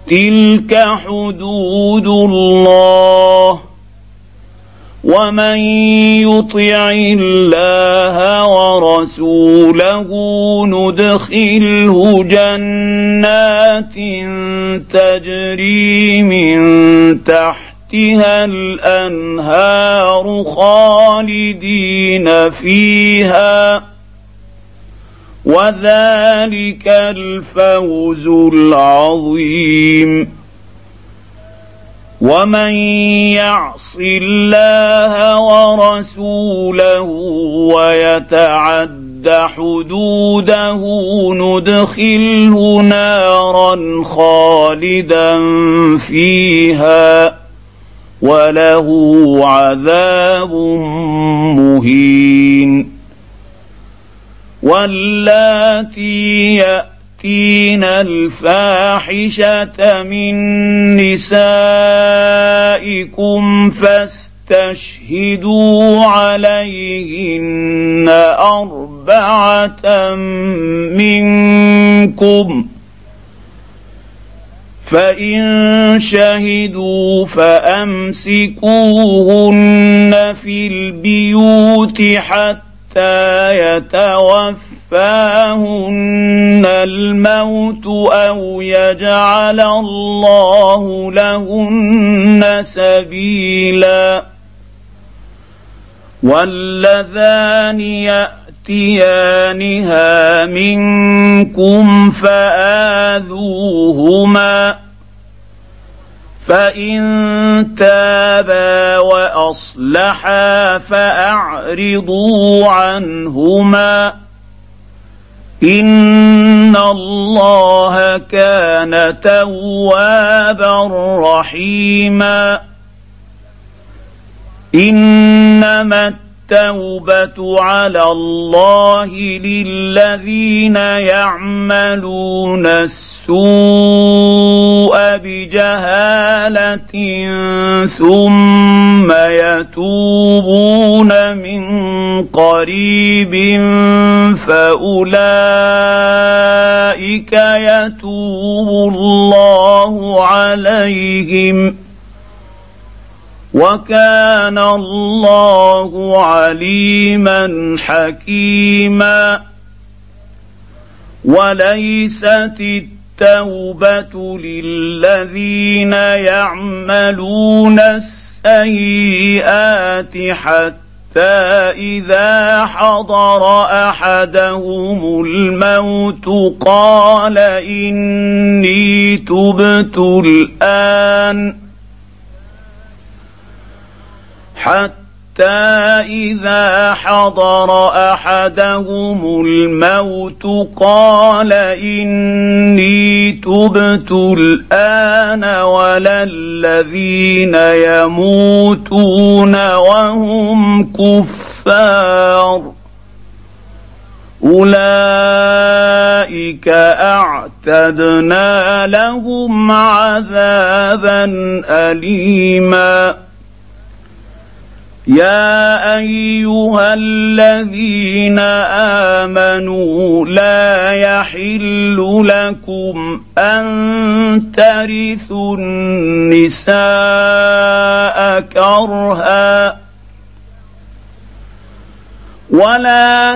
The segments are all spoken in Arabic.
تلك حدود الله ومن يطع الله ورسوله ندخله جنات تجري من تحتها الأنهار خالدين فيها وذلك الفوز العظيم ومن يعص الله ورسوله ويتعد حدوده ندخله نارا خالدا فيها وله عذاب مهين واللاتي يأتين الفاحشة من نسائكم فاستشهدوا عليهن 4 منكم فإن شهدوا فأمسكوهن في البيوت حتى يتوفاهن الموت أو يجعل الله لهن سبيلا واللذان يأتيانها منكم فآذوهما فإن تابا وأصلحا فأعرضوا عنهما إن الله كان توابا رحيما إنما التوبة على الله للذين يعملون السوء بجهالة ثم يتوبون من قريب فأولئك يتوب الله عليهم وكان الله عليما حكيما وليست التوبة للذين يعملون السيئات حتى إذا حضر أحدهم الموت قال إني تبت الآن حتى إذا حضر أحدهم الموت قال إني تبت الآن ولا الذين يموتون وهم كفار أولئك أعتدنا لهم عذابا أليما يا أيها الذين آمنوا لا يحل لكم أن ترثوا النساء كرها ولا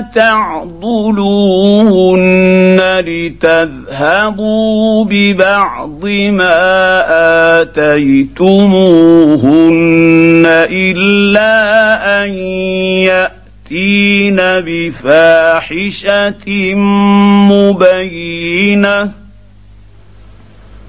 تعضلوهن لتذهبوا ببعض ما آتيتموهن إلا أن يأتين بفاحشة مبينة